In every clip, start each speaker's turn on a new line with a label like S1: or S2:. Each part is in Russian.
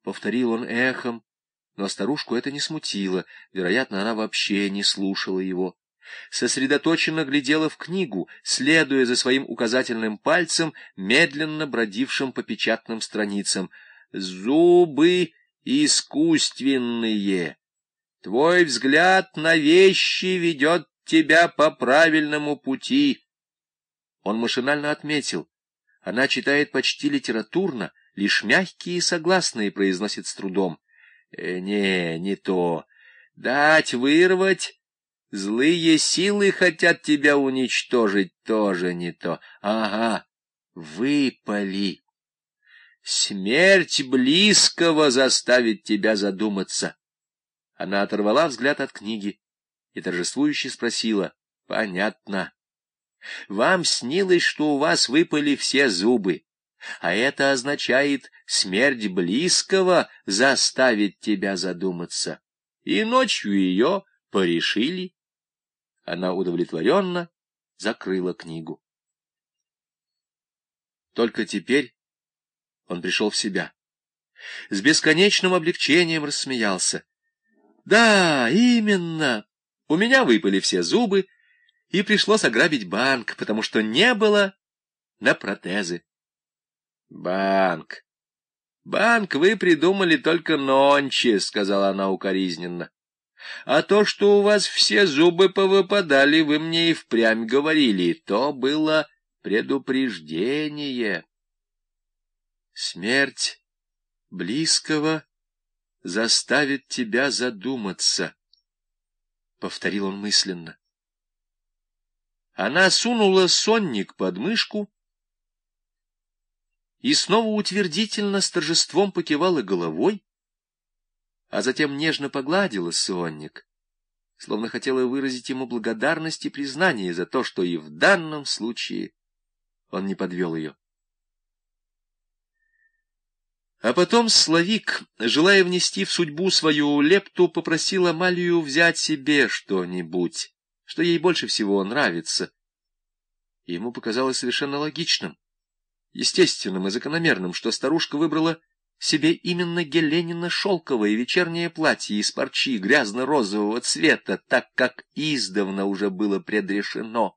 S1: повторил он эхом, но старушку это не смутило, вероятно, она вообще не слушала его. Сосредоточенно глядела в книгу, следуя за своим указательным пальцем, медленно бродившим по печатным страницам. «Зубы искусственные. Твой взгляд на вещи ведет тебя по правильному пути». Он машинально отметил: она читает почти литературно, лишь мягкие и согласные произносит с трудом. Не то. Дать, вырвать. Злые силы хотят тебя уничтожить, тоже не то. Ага, выпали. Смерть близкого заставит тебя задуматься. Она оторвала взгляд от книги и торжествующе спросила: понятно. Вам снилось, что у вас выпали все зубы, а это означает, смерть близкого заставит тебя задуматься. И ночью ее порешили. Она удовлетворенно закрыла книгу. Только теперь он пришел в себя. С бесконечным облегчением рассмеялся. Да, именно. У меня выпали все зубы, и пришлось ограбить банк, потому что не было на протезы. Банк. Банк вы придумали только нонче, сказала она укоризненно. А то, что у вас все зубы повыпадали, вы мне и впрямь говорили, то было предупреждение. Смерть близкого заставит тебя задуматься, — повторил он мысленно. Она сунула сонник под мышку и снова утвердительно с торжеством покивала головой, а затем нежно погладила сонник, словно хотела выразить ему благодарность и признание за то, что и в данном случае он не подвел ее. А потом Славик, желая внести в судьбу свою лепту, попросил Амалию взять себе что-нибудь, что ей больше всего нравится. И ему показалось совершенно логичным, естественным и закономерным, что старушка выбрала себе именно Геленина шелковое вечернее платье из парчи грязно-розового цвета, так как издавна уже было предрешено.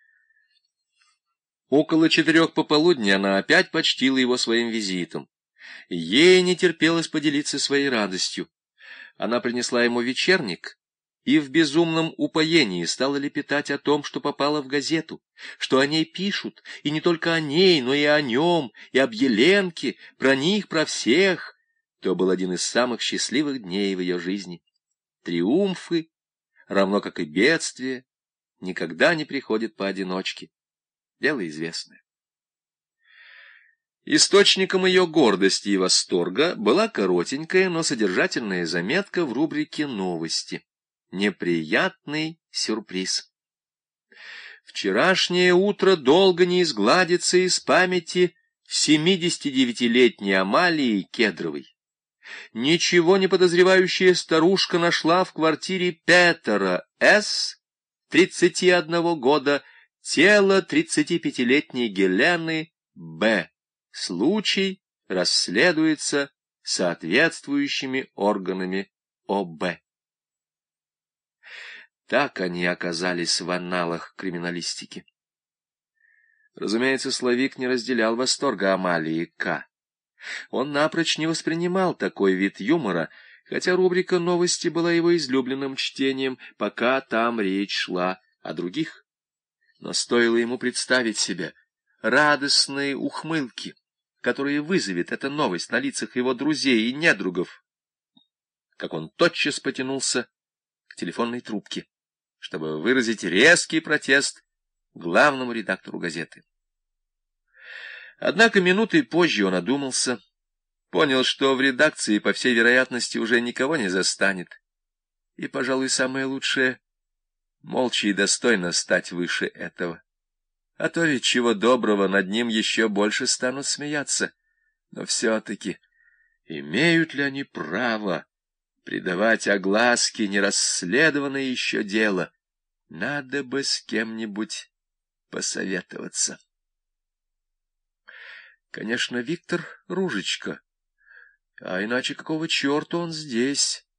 S1: Около 4 пополудни она опять почтила его своим визитом. Ей не терпелось поделиться своей радостью. Она принесла ему вечерник и в безумном упоении стала лепетать о том, что попало в газету, что о ней пишут, и не только о ней, но и о нем, и об Еленке, про них, про всех. То был один из самых счастливых дней в ее жизни. Триумфы, равно как и бедствия, никогда не приходят поодиночке. Дело известное. Источником ее гордости и восторга была коротенькая, но содержательная заметка в рубрике «Новости». Неприятный сюрприз. Вчерашнее утро долго не изгладится из памяти 79-летней Амалии Кедровой. Ничего не подозревающая старушка нашла в квартире Петера С., 31 года, тело 35-летней Гелены Б. Случай расследуется соответствующими органами ОБ. Так они оказались в анналах криминалистики. Разумеется, Славик не разделял восторга Амалии К. Он напрочь не воспринимал такой вид юмора, хотя рубрика «Новости» была его излюбленным чтением, пока там речь шла о других. Но стоило ему представить себе радостные ухмылки, которые вызовет эта новость на лицах его друзей и недругов, как он тотчас потянулся к телефонной трубке, чтобы выразить резкий протест главному редактору газеты. Однако минутой позже он одумался, понял, что в редакции, по всей вероятности, уже никого не застанет, и, пожалуй, самое лучшее — молча и достойно стать выше этого. А то ведь чего доброго, над ним еще больше станут смеяться. Но все-таки имеют ли они право придавать огласке нерасследованное еще дело? Надо бы с кем-нибудь посоветоваться. Конечно, Виктор Ружечка. А иначе какого черта он здесь?